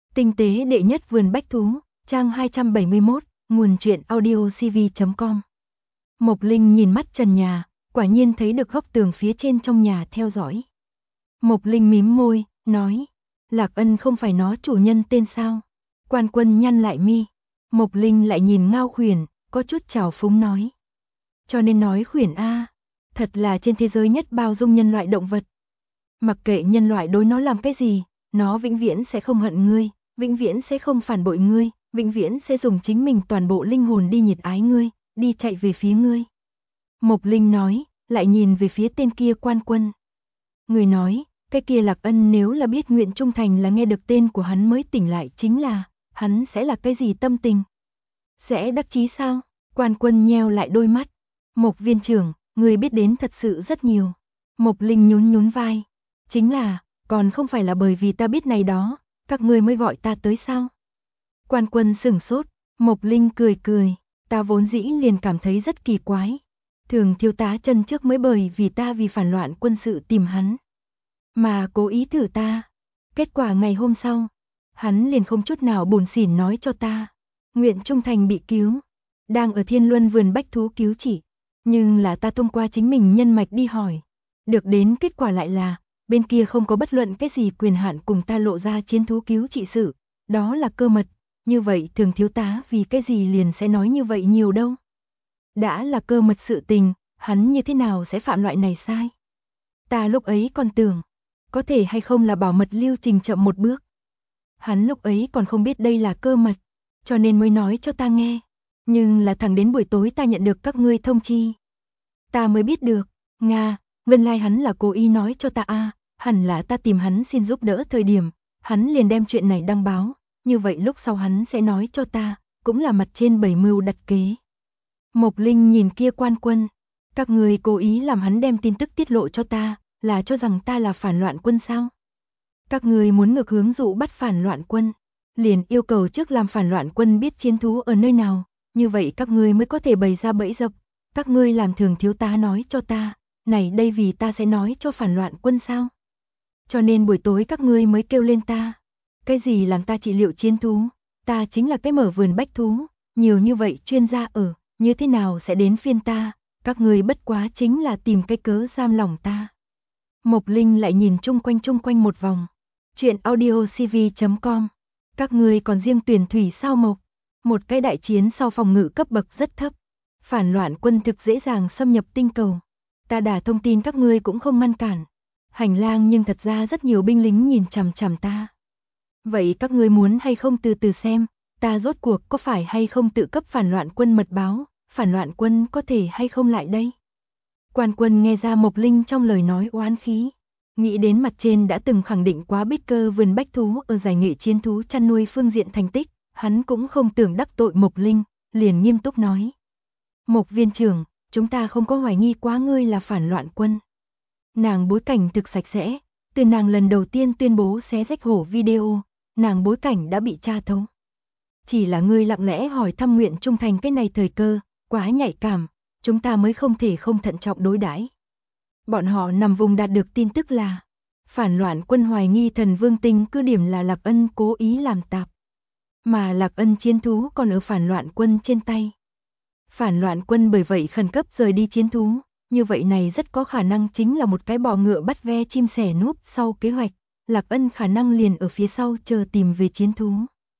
Tinh tế đệ nhất vườn bách thú, trang 271, nguồn truyện audiocv.com. Mộc Linh nhìn mắt trần nhà, quả nhiên thấy được góc tường phía trên trong nhà theo dõi. Mộc Linh mím môi, nói, Lạc Ân không phải nó chủ nhân tên sao? Quan Quân nhăn lại mi. Mộc Linh lại nhìn Ngao Khuyển, có chút trào phúng nói. Cho nên nói Khuyển a, thật là trên thế giới nhất bao dung nhân loại động vật. Mặc kệ nhân loại đối nó làm cái gì, nó vĩnh viễn sẽ không hận ngươi, vĩnh viễn sẽ không phản bội ngươi, vĩnh viễn sẽ dùng chính mình toàn bộ linh hồn đi nhiệt ái ngươi, đi chạy về phía ngươi. Mộc Linh nói, lại nhìn về phía tên kia Quan Quân. Người nói, cái kia Lạc Ân nếu là biết nguyện trung thành là nghe được tên của hắn mới tỉnh lại chính là, hắn sẽ là cái gì tâm tình? Sẽ đắc chí sao? Quan Quân nheo lại đôi mắt. Mộc viên trưởng, người biết đến thật sự rất nhiều. Mộc Linh nhún nhún vai. Chính là, còn không phải là bởi vì ta biết này đó, các ngươi mới gọi ta tới sao? Quan Quân sửng sốt, Mộc Linh cười cười, ta vốn dĩ liền cảm thấy rất kỳ quái. Thường thiếu tá chân trước mới bởi vì ta vì phản loạn quân sự tìm hắn, mà cố ý thử ta. Kết quả ngày hôm sau, hắn liền không chút nào buồn xỉn nói cho ta, nguyện trung thành bị cứu, đang ở Thiên Luân vườn bách thú cứu trị. Nhưng là ta thông qua chính mình nhân mạch đi hỏi, được đến kết quả lại là, bên kia không có bất luận cái gì quyền hạn cùng ta lộ ra chiến thú cứu trị sự, đó là cơ mật. Như vậy thường thiếu tá vì cái gì liền sẽ nói như vậy nhiều đâu? Đã là cơ mật sự tình, hắn như thế nào sẽ phạm loại này sai? Ta lúc ấy còn tưởng, có thể hay không là bảo mật lưu trình chậm một bước. Hắn lúc ấy còn không biết đây là cơ mật, cho nên mới nói cho ta nghe. Nhưng là thẳng đến buổi tối ta nhận được các ngươi thông chi, ta mới biết được, Nga, nguyên lai hắn là cố ý nói cho ta hẳn là ta tìm hắn xin giúp đỡ thời điểm, hắn liền đem chuyện này đăng báo, như vậy lúc sau hắn sẽ nói cho ta, cũng là mặt trên bày mưu đặt kế. Mộc Linh nhìn kia Quan Quân, các người cố ý làm hắn đem tin tức tiết lộ cho ta, là cho rằng ta là phản loạn quân sao? Các người muốn ngược hướng dụ bắt phản loạn quân, liền yêu cầu trước làm phản loạn quân biết chiến thú ở nơi nào, như vậy các ngươi mới có thể bày ra bẫy dập. Các ngươi làm thường thiếu tá nói cho ta, này đây vì ta sẽ nói cho phản loạn quân sao? Cho nên buổi tối các ngươi mới kêu lên ta. Cái gì làm ta trị liệu chiến thú? Ta chính là cái mở vườn bách thú, nhiều như vậy chuyên gia ở, như thế nào sẽ đến phiên ta? Các ngươi bất quá chính là tìm cái cớ giam lòng ta. Mộc Linh lại nhìn chung quanh một vòng. Chuyện audiocv.com. Các ngươi còn riêng tuyển thủy sao Mộc? Một cái đại chiến sau phòng ngự cấp bậc rất thấp. Phản loạn quân thực dễ dàng xâm nhập tinh cầu. Ta đã thông tin các ngươi cũng không ngăn cản. Hành lang nhưng thật ra rất nhiều binh lính nhìn chằm chằm ta. Vậy các ngươi muốn hay không từ từ xem, ta rốt cuộc có phải hay không tự cấp phản loạn quân mật báo, phản loạn quân có thể hay không lại đây? Quan Quân nghe ra Mộc Linh trong lời nói oán khí, nghĩ đến mặt trên đã từng khẳng định quá Bích Cơ vườn bách thú ở giải nghệ chiến thú chăn nuôi phương diện thành tích, hắn cũng không tưởng đắc tội Mộc Linh, liền nghiêm túc nói. Mộc viên trưởng, chúng ta không có hoài nghi quá ngươi là phản loạn quân. Nàng bối cảnh thực sạch sẽ, từ nàng lần đầu tiên tuyên bố xé rách hổ video, nàng bối cảnh đã bị tra thấu. Chỉ là ngươi lặng lẽ hỏi thăm nguyện trung thành cái này thời cơ, quá nhạy cảm, chúng ta mới không thể không thận trọng đối đãi. Bọn họ nằm vùng đạt được tin tức là phản loạn quân hoài nghi thần vương tinh cứ điểm là Lạc Ân cố ý làm tạp, mà Lạc Ân chiến thú còn ở phản loạn quân trên tay. Phản loạn quân bởi vậy khẩn cấp rời đi chiến thú, như vậy này rất có khả năng chính là một cái bò ngựa bắt ve chim sẻ núp sau kế hoạch, Lạc Ân khả năng liền ở phía sau chờ tìm về chiến thú.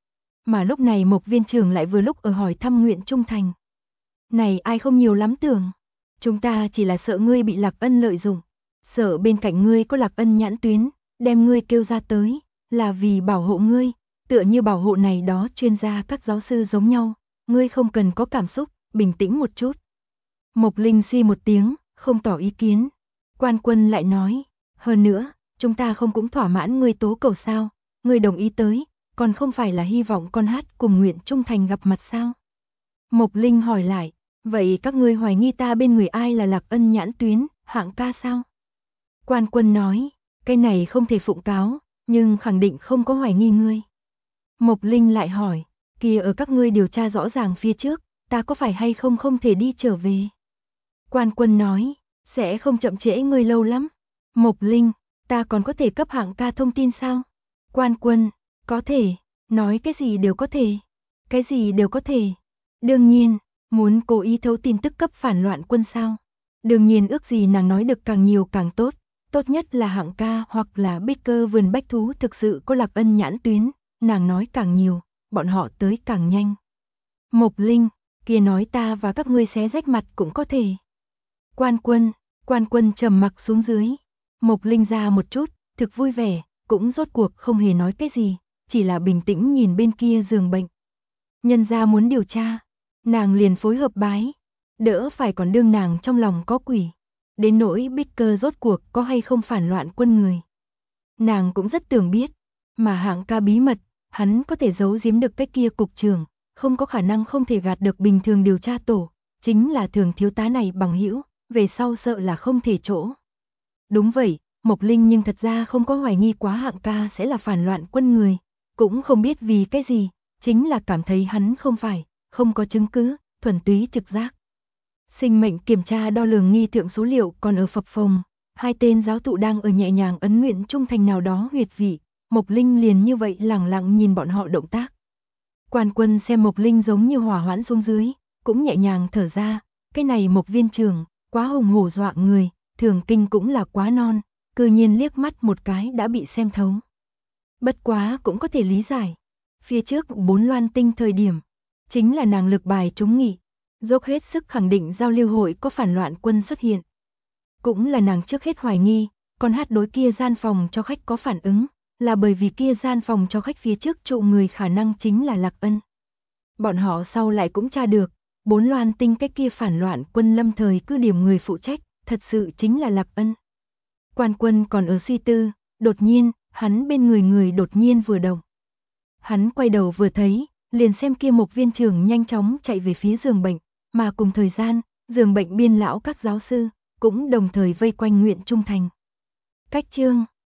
Mà lúc này Mộc viên trưởng lại vừa lúc ở hỏi thăm nguyện trung thành. Này ai không nhiều lắm tưởng, chúng ta chỉ là sợ ngươi bị Lạc Ân lợi dụng, sợ bên cạnh ngươi có Lạc Ân nhãn tuyến, đem ngươi kêu ra tới, là vì bảo hộ ngươi, tựa như bảo hộ này đó chuyên gia các giáo sư giống nhau, ngươi không cần có cảm xúc, bình tĩnh một chút. Mộc Linh suy một tiếng, không tỏ ý kiến. Quan Quân lại nói, hơn nữa, chúng ta không cũng thỏa mãn ngươi tố cầu sao, ngươi đồng ý tới, còn không phải là hy vọng con hát cùng nguyện trung thành gặp mặt sao? Mộc Linh hỏi lại, vậy các ngươi hoài nghi ta bên người ai là Lạc Ân nhãn tuyến, hạng ca sao? Quan Quân nói, cái này không thể phụng cáo, nhưng khẳng định không có hoài nghi ngươi. Mộc Linh lại hỏi, kia ở các ngươi điều tra rõ ràng phía trước, ta có phải hay không không thể đi trở về? Quan Quân nói, sẽ không chậm trễ ngươi lâu lắm. Mộc Linh, ta còn có thể cấp hạng ca thông tin sao? Quan Quân, có thể, Nói cái gì đều có thể. Cái gì đều có thể. Đương nhiên, muốn cố ý thấu tin tức cấp phản loạn quân sao. Đương nhiên ước gì nàng nói được càng nhiều càng tốt. Tốt nhất là Hạng ca hoặc là Baker vườn bách thú thực sự có Lạc Ân nhãn tuyến. Nàng nói càng nhiều, bọn họ tới càng nhanh. Mộc Linh, kia nói ta và các ngươi xé rách mặt cũng có thể. Quan quân trầm mặc xuống dưới. Mộc Linh ra một chút, thực vui vẻ, cũng rốt cuộc không hề nói cái gì, chỉ là bình tĩnh nhìn bên kia giường bệnh. Nhân gia muốn điều tra, nàng liền phối hợp bái, đỡ phải còn đương nàng trong lòng có quỷ. Đến nỗi Baker rốt cuộc có hay không phản loạn quân người. Nàng cũng rất tưởng biết, mà Hạng ca bí mật, hắn có thể giấu giếm được cái kia cục trưởng, không có khả năng không thể gạt được bình thường điều tra tổ, chính là thường thiếu tá này bằng hữu, về sau sợ là không thể chỗ. Đúng vậy, Mộc Linh nhưng thật ra không có hoài nghi quá Hạng ca sẽ là phản loạn quân người, cũng không biết vì cái gì, chính là cảm thấy hắn không phải, không có chứng cứ, thuần túy trực giác. Sinh mệnh kiểm tra đo lường nghi thượng số liệu còn ở phập phồng, hai tên giáo thụ đang ở nhẹ nhàng ấn nguyện trung thành nào đó huyệt vị, Mộc Linh liền như vậy lẳng lặng nhìn bọn họ động tác. Quan quân xem Mộc Linh giống như hỏa hoãn xuống dưới, cũng nhẹ nhàng thở ra, cái này Mộc viên trưởng, quá hùng hổ dọa người, thường kinh cũng là quá non, cư nhiên liếc mắt một cái đã bị xem thấu. Bất quá cũng có thể lý giải, phía trước 4 loan tinh thời điểm, chính là nàng lực bài trúng nghị, dốc hết sức khẳng định giao lưu hội có phản loạn quân xuất hiện. Cũng là nàng trước hết hoài nghi, còn hát đối kia gian phòng cho khách có phản ứng, là bởi vì kia gian phòng cho khách phía trước trụ người khả năng chính là Lạc Ân. Bọn họ sau lại cũng tra được, 4 loan tinh cái kia phản loạn quân lâm thời cứ điểm người phụ trách, thật sự chính là Lạc Ân. Quan quân còn ở suy tư, đột nhiên, hắn bên người đột nhiên vừa động. Hắn quay đầu vừa thấy, liền xem kia Mộc viên trưởng nhanh chóng chạy về phía giường bệnh, mà cùng thời gian, giường bệnh biên lão các giáo sư, cũng đồng thời vây quanh nguyện trung thành. Cách chương